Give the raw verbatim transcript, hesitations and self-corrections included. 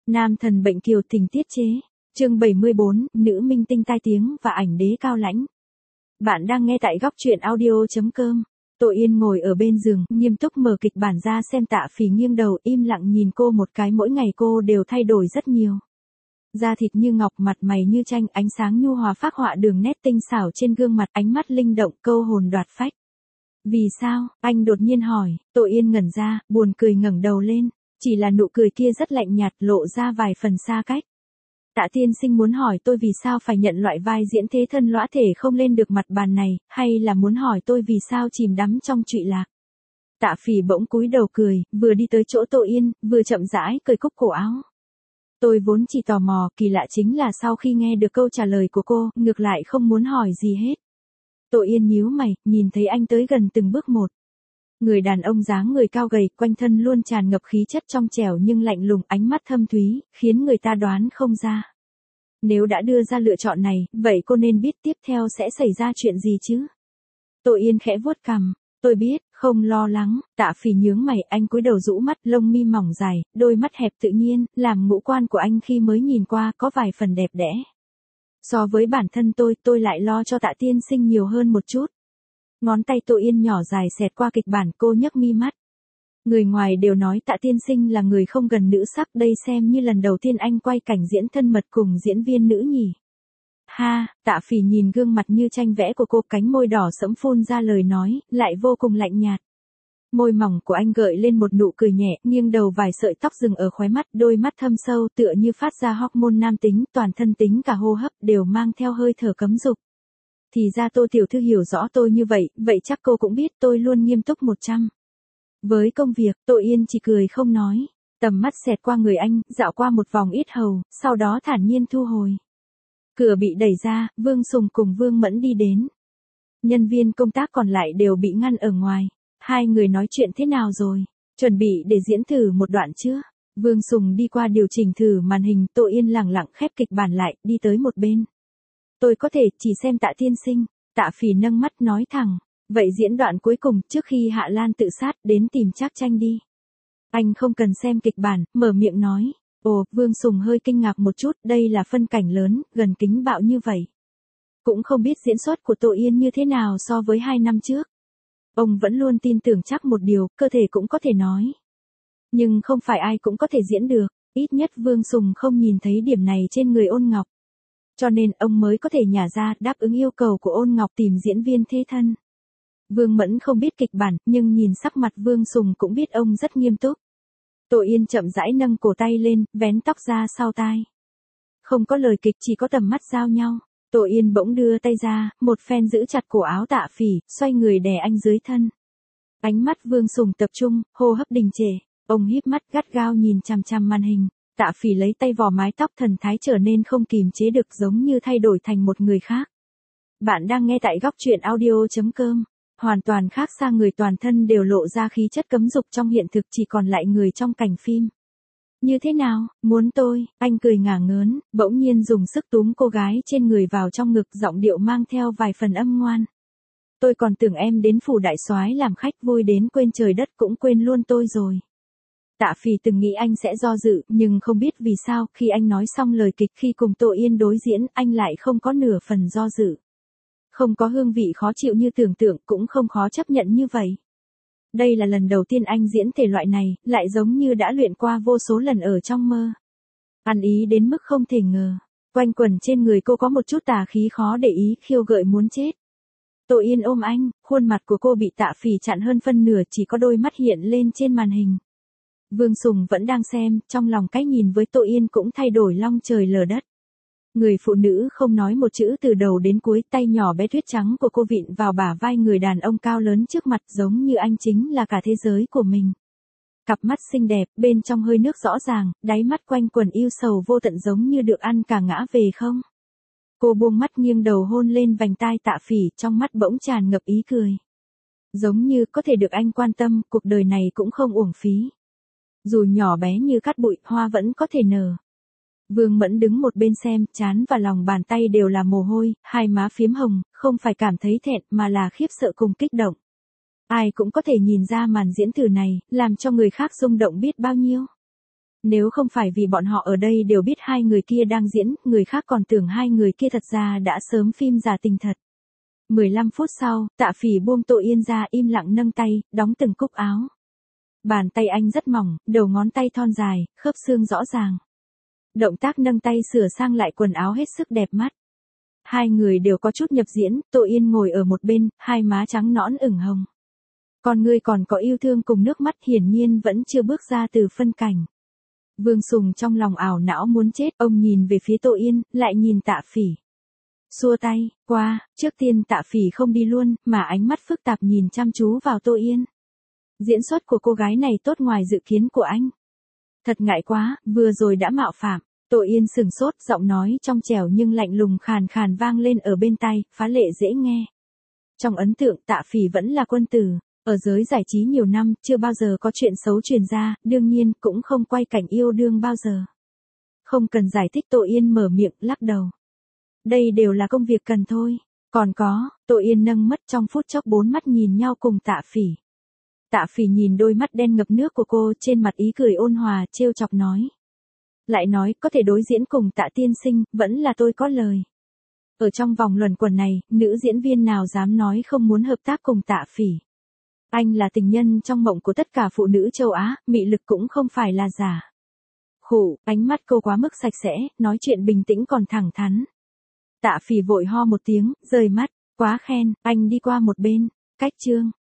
Nam thần bệnh kiều tình tiết chế. Chương bảy mươi bốn, nữ minh tinh tai tiếng và ảnh đế cao lãnh. Bạn đang nghe tại góc truyện audio chấm com. Tội Yên ngồi ở bên giường, nghiêm túc mở kịch bản ra xem. Tạ Phỉ nghiêng đầu im lặng nhìn cô một cái. Mỗi ngày cô đều thay đổi rất nhiều. Da thịt như ngọc, mặt mày như tranh, ánh sáng nhu hòa phác họa đường nét tinh xảo trên gương mặt, ánh mắt linh động, câu hồn đoạt phách. Vì sao? Anh đột nhiên hỏi. Tội Yên ngẩn ra, buồn cười ngẩng đầu lên. Chỉ là nụ cười kia rất lạnh nhạt, lộ ra vài phần xa cách. Tạ tiên sinh muốn hỏi tôi vì sao phải nhận loại vai diễn thế thân lõa thể không lên được mặt bàn này, hay là muốn hỏi tôi vì sao chìm đắm trong trụy lạc? Tạ Phỉ bỗng cúi đầu cười, vừa đi tới chỗ Tội Yên, vừa chậm rãi cởi cúc cổ áo. Tôi vốn chỉ tò mò, kỳ lạ chính là sau khi nghe được câu trả lời của cô, ngược lại không muốn hỏi gì hết. Tội Yên nhíu mày, nhìn thấy anh tới gần từng bước một. Người đàn ông dáng người cao gầy, quanh thân luôn tràn ngập khí chất trong trẻo nhưng lạnh lùng, ánh mắt thâm thúy, khiến người ta đoán không ra. Nếu đã đưa ra lựa chọn này, vậy cô nên biết tiếp theo sẽ xảy ra chuyện gì chứ? Tội Yên khẽ vuốt cằm. Tôi biết, không lo lắng. Tạ Phỉ nhướng mày, anh cúi đầu rũ mắt, lông mi mỏng dài, đôi mắt hẹp tự nhiên, làm ngũ quan của anh khi mới nhìn qua có vài phần đẹp đẽ. So với bản thân tôi, tôi lại lo cho Tạ tiên sinh nhiều hơn một chút. Ngón tay Tội Yên nhỏ dài xẹt qua kịch bản, cô nhấc mi mắt. Người ngoài đều nói Tạ tiên sinh là người không gần nữ sắc, đây xem như lần đầu tiên anh quay cảnh diễn thân mật cùng diễn viên nữ nhỉ. Ha, Tạ Phỉ nhìn gương mặt như tranh vẽ của cô, cánh môi đỏ sẫm phun ra lời nói, lại vô cùng lạnh nhạt. Môi mỏng của anh gợi lên một nụ cười nhẹ, nghiêng đầu vài sợi tóc dừng ở khóe mắt, đôi mắt thâm sâu tựa như phát ra hormone nam tính, toàn thân tính cả hô hấp đều mang theo hơi thở cấm dục. Thì ra Tô tiểu thư hiểu rõ tôi như vậy, vậy chắc cô cũng biết tôi luôn nghiêm túc một trăm. Với công việc, Tội Yên chỉ cười không nói. Tầm mắt xẹt qua người anh, dạo qua một vòng yết hầu, sau đó thản nhiên thu hồi. Cửa bị đẩy ra, Vương Sùng cùng Vương Mẫn đi đến. Nhân viên công tác còn lại đều bị ngăn ở ngoài. Hai người nói chuyện thế nào rồi? Chuẩn bị để diễn thử một đoạn chưa? Vương Sùng đi qua điều chỉnh thử màn hình, Tội Yên lẳng lặng khép kịch bản lại, đi tới một bên. Tôi có thể chỉ xem Tạ tiên sinh. Tạ Phỉ nâng mắt nói thẳng. Vậy diễn đoạn cuối cùng, trước khi Hạ Lan tự sát, đến tìm Trác Tranh đi. Anh không cần xem kịch bản, mở miệng nói. Ồ, Vương Sùng hơi kinh ngạc một chút, đây là phân cảnh lớn, gần kính bạo như vậy. Cũng không biết diễn xuất của Tội Yên như thế nào so với hai năm trước. Ông vẫn luôn tin tưởng chắc một điều, cơ thể cũng có thể nói. Nhưng không phải ai cũng có thể diễn được, ít nhất Vương Sùng không nhìn thấy điểm này trên người Ôn Ngọc. Cho nên ông mới có thể nhả ra đáp ứng yêu cầu của Ôn Ngọc tìm diễn viên thế thân. Vương Mẫn không biết kịch bản, nhưng nhìn sắc mặt Vương Sùng cũng biết ông rất nghiêm túc. Tội Yên chậm rãi nâng cổ tay lên, vén tóc ra sau tai. Không có lời kịch, chỉ có tầm mắt giao nhau. Tội Yên bỗng đưa tay ra, một phen giữ chặt cổ áo Tạ Phỉ, xoay người đè anh dưới thân. Ánh mắt Vương Sùng tập trung, hô hấp đình trệ. Ông híp mắt gắt gao nhìn chằm chằm màn hình. Tạ Phỉ lấy tay vò mái tóc, thần thái trở nên không kìm chế được, giống như thay đổi thành một người khác. Bạn đang nghe tại góc truyện audio chấm com. Hoàn toàn khác xa, người toàn thân đều lộ ra khí chất cấm dục, trong hiện thực chỉ còn lại người trong cảnh phim. Như thế nào, muốn tôi? Anh cười ngả ngớn, bỗng nhiên dùng sức túm cô gái trên người vào trong ngực, giọng điệu mang theo vài phần âm ngoan. Tôi còn tưởng em đến phủ đại soái làm khách, vui đến quên trời đất cũng quên luôn tôi rồi. Tạ Phỉ từng nghĩ anh sẽ do dự, nhưng không biết vì sao, khi anh nói xong lời kịch, khi cùng Tội Yên đối diễn, anh lại không có nửa phần do dự. Không có hương vị khó chịu như tưởng tượng, cũng không khó chấp nhận như vậy. Đây là lần đầu tiên anh diễn thể loại này, lại giống như đã luyện qua vô số lần ở trong mơ. Ăn ý đến mức không thể ngờ. Quanh quẩn trên người cô có một chút tà khí khó để ý, khiêu gợi muốn chết. Tội Yên ôm anh, khuôn mặt của cô bị Tạ Phỉ chặn hơn phân nửa, chỉ có đôi mắt hiện lên trên màn hình. Vương Sùng vẫn đang xem, trong lòng cách nhìn với Tội Yên cũng thay đổi long trời lở đất. Người phụ nữ không nói một chữ từ đầu đến cuối, tay nhỏ bé tuyết trắng của cô vịn vào bả vai người đàn ông cao lớn trước mặt, giống như anh chính là cả thế giới của mình. Cặp mắt xinh đẹp, bên trong hơi nước rõ ràng, đáy mắt quanh quẩn yêu sầu vô tận, giống như được ăn cả ngã về không. Cô buông mắt nghiêng đầu hôn lên vành tai Tạ Phỉ, trong mắt bỗng tràn ngập ý cười. Giống như có thể được anh quan tâm, cuộc đời này cũng không uổng phí. Dù nhỏ bé như cát bụi, hoa vẫn có thể nở. Vương Mẫn đứng một bên xem, trán và lòng bàn tay đều là mồ hôi, hai má phiếm hồng, không phải cảm thấy thẹn mà là khiếp sợ cùng kích động. Ai cũng có thể nhìn ra màn diễn thử này, làm cho người khác rung động biết bao nhiêu. Nếu không phải vì bọn họ ở đây đều biết hai người kia đang diễn, người khác còn tưởng hai người kia thật ra đã sớm phim giả tình thật. mười lăm phút sau, Tạ Phỉ buông Tô Yên ra im lặng nâng tay, đóng từng cúc áo. Bàn tay anh rất mỏng, đầu ngón tay thon dài, khớp xương rõ ràng. Động tác nâng tay sửa sang lại quần áo hết sức đẹp mắt. Hai người đều có chút nhập diễn, Tô Yên ngồi ở một bên, hai má trắng nõn ửng hồng. Còn người còn có yêu thương cùng nước mắt hiển nhiên vẫn chưa bước ra từ phân cảnh. Vương Sùng trong lòng ảo não muốn chết, ông nhìn về phía Tô Yên, lại nhìn Tạ Phỉ. Xua tay, qua, trước tiên Tạ Phỉ không đi luôn, mà ánh mắt phức tạp nhìn chăm chú vào Tô Yên. Diễn xuất của cô gái này tốt ngoài dự kiến của anh. Thật ngại quá, vừa rồi đã mạo phạm. Tô Yên sừng sốt, giọng nói trong trẻo nhưng lạnh lùng khàn khàn vang lên ở bên tai, phá lệ dễ nghe. Trong ấn tượng Tạ Phỉ vẫn là quân tử, ở giới giải trí nhiều năm, chưa bao giờ có chuyện xấu truyền ra, đương nhiên cũng không quay cảnh yêu đương bao giờ. Không cần giải thích, Tô Yên mở miệng, lắc đầu. Đây đều là công việc cần thôi. Còn có, Tô Yên nâng mắt trong phút chốc bốn mắt nhìn nhau cùng Tạ Phỉ. Tạ Phỉ nhìn đôi mắt đen ngập nước của cô, trên mặt ý cười ôn hòa, trêu chọc nói. Lại nói, có thể đối diễn cùng Tạ tiên sinh, vẫn là tôi có lời. Ở trong vòng luẩn quẩn này, nữ diễn viên nào dám nói không muốn hợp tác cùng Tạ Phỉ. Anh là tình nhân trong mộng của tất cả phụ nữ châu Á, mị lực cũng không phải là giả. Khụ, ánh mắt cô quá mức sạch sẽ, nói chuyện bình tĩnh còn thẳng thắn. Tạ Phỉ vội ho một tiếng, rời mắt, quá khen, anh đi qua một bên, cách chương.